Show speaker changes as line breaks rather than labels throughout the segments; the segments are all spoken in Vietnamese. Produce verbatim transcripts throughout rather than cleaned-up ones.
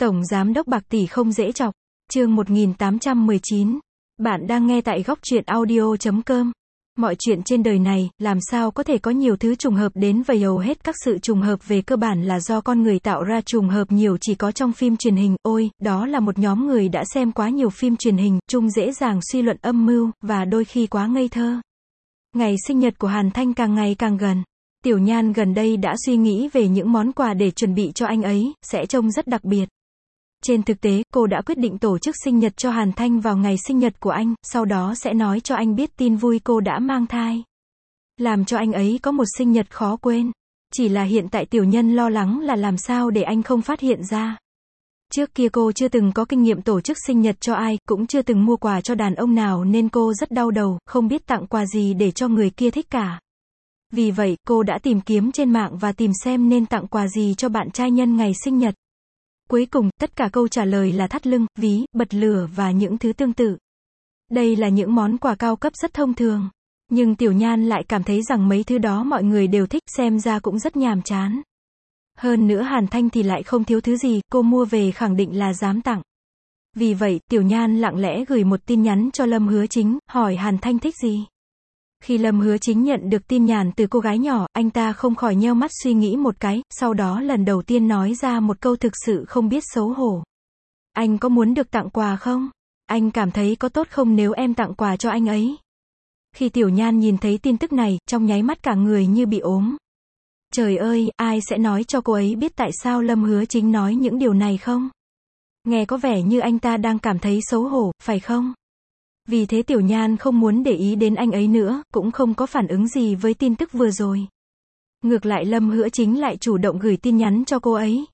Tổng Giám đốc bạc tỷ không dễ chọc. Chương một nghìn tám trăm mười chín. Bạn đang nghe tại góc truyện audio chấm com. Mọi chuyện trên đời này, làm sao có thể có nhiều thứ trùng hợp đến vậy, hầu hết các sự trùng hợp về cơ bản là do con người tạo ra, trùng hợp nhiều chỉ có trong phim truyền hình. Ôi, đó là một nhóm người đã xem quá nhiều phim truyền hình, chung dễ dàng suy luận âm mưu, và đôi khi quá ngây thơ. Ngày sinh nhật của Hàn Thanh càng ngày càng gần. Tiểu Nhan gần đây đã suy nghĩ về những món quà để chuẩn bị cho anh ấy, sẽ trông rất đặc biệt. Trên thực tế, cô đã quyết định tổ chức sinh nhật cho Hàn Thanh vào ngày sinh nhật của anh, sau đó sẽ nói cho anh biết tin vui cô đã mang thai. Làm cho anh ấy có một sinh nhật khó quên. Chỉ là hiện tại Tiểu Nhân lo lắng là làm sao để anh không phát hiện ra. Trước kia cô chưa từng có kinh nghiệm tổ chức sinh nhật cho ai, cũng chưa từng mua quà cho đàn ông nào nên cô rất đau đầu, không biết tặng quà gì để cho người kia thích cả. Vì vậy, cô đã tìm kiếm trên mạng và tìm xem nên tặng quà gì cho bạn trai nhân ngày sinh nhật. Cuối cùng, tất cả câu trả lời là thắt lưng, ví, bật lửa và những thứ tương tự. Đây là những món quà cao cấp rất thông thường. Nhưng Tiểu Nhan lại cảm thấy rằng mấy thứ đó mọi người đều thích, xem ra cũng rất nhàm chán. Hơn nữa Hàn Thanh thì lại không thiếu thứ gì, cô mua về khẳng định là dám tặng. Vì vậy, Tiểu Nhan lặng lẽ gửi một tin nhắn cho Lâm Hứa Chính, hỏi Hàn Thanh thích gì. Khi Lâm Hứa Chính nhận được tin nhắn từ cô gái nhỏ, anh ta không khỏi nheo mắt suy nghĩ một cái, sau đó lần đầu tiên nói ra một câu thực sự không biết xấu hổ. Anh có muốn được tặng quà không? Anh cảm thấy có tốt không nếu em tặng quà cho anh ấy? Khi Tiểu Nhan nhìn thấy tin tức này, trong nháy mắt cả người như bị ốm. Trời ơi, ai sẽ nói cho cô ấy biết tại sao Lâm Hứa Chính nói những điều này không? Nghe có vẻ như anh ta đang cảm thấy xấu hổ, phải không? Vì thế Tiểu Nhan không muốn để ý đến anh ấy nữa, cũng không có phản ứng gì với tin tức vừa rồi. Ngược lại Lâm Hứa Chính lại chủ động gửi tin nhắn cho cô ấy.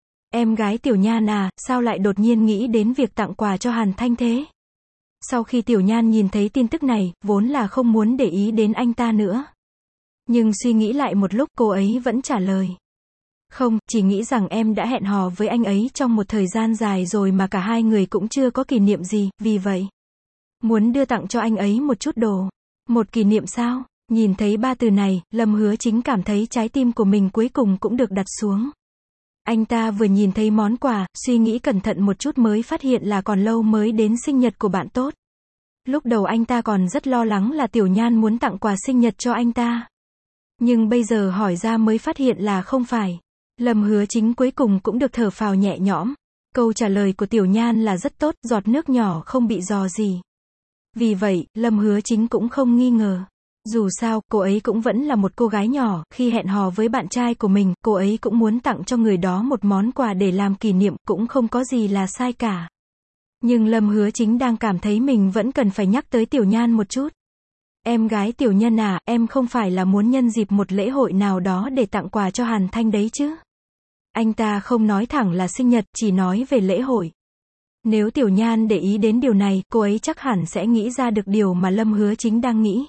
Em gái Tiểu Nhan à, sao lại đột nhiên nghĩ đến việc tặng quà cho Hàn Thanh thế? Sau khi Tiểu Nhan nhìn thấy tin tức này, vốn là không muốn để ý đến anh ta nữa. Nhưng suy nghĩ lại một lúc cô ấy vẫn trả lời. Không, chỉ nghĩ rằng em đã hẹn hò với anh ấy trong một thời gian dài rồi mà cả hai người cũng chưa có kỷ niệm gì, vì vậy muốn đưa tặng cho anh ấy một chút đồ. Một kỷ niệm sao? Nhìn thấy ba từ này, Lâm Hứa Chính cảm thấy trái tim của mình cuối cùng cũng được đặt xuống. Anh ta vừa nhìn thấy món quà, suy nghĩ cẩn thận một chút mới phát hiện là còn lâu mới đến sinh nhật của bạn tốt. Lúc đầu anh ta còn rất lo lắng là Tiểu Nhan muốn tặng quà sinh nhật cho anh ta. Nhưng bây giờ hỏi ra mới phát hiện là không phải. Lâm Hứa Chính cuối cùng cũng được thở phào nhẹ nhõm. Câu trả lời của Tiểu Nhan là rất tốt, giọt nước nhỏ không bị rò gì. Vì vậy, Lâm Hứa Chính cũng không nghi ngờ. Dù sao, cô ấy cũng vẫn là một cô gái nhỏ, khi hẹn hò với bạn trai của mình, cô ấy cũng muốn tặng cho người đó một món quà để làm kỷ niệm, cũng không có gì là sai cả. Nhưng Lâm Hứa Chính đang cảm thấy mình vẫn cần phải nhắc tới Tiểu Nhan một chút. Em gái Tiểu Nhân à, em không phải là muốn nhân dịp một lễ hội nào đó để tặng quà cho Hàn Thanh đấy chứ? Anh ta không nói thẳng là sinh nhật, chỉ nói về lễ hội. Nếu Tiểu Nhan để ý đến điều này, cô ấy chắc hẳn sẽ nghĩ ra được điều mà Lâm Hứa Chính đang nghĩ.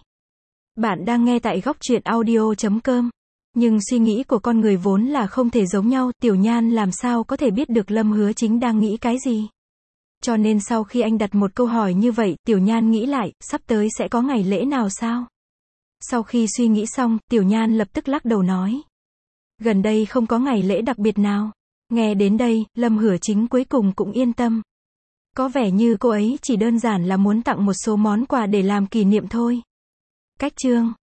Bạn đang nghe tại góc truyện audio chấm com. Nhưng suy nghĩ của con người vốn là không thể giống nhau, Tiểu Nhan làm sao có thể biết được Lâm Hứa Chính đang nghĩ cái gì. Cho nên sau khi anh đặt một câu hỏi như vậy, Tiểu Nhan nghĩ lại, sắp tới sẽ có ngày lễ nào sao? Sau khi suy nghĩ xong, Tiểu Nhan lập tức lắc đầu nói. Gần đây không có ngày lễ đặc biệt nào. Nghe đến đây, Lâm Hứa Chính cuối cùng cũng yên tâm. Có vẻ như cô ấy chỉ đơn giản là muốn tặng một số món quà để làm kỷ niệm thôi. Cách chương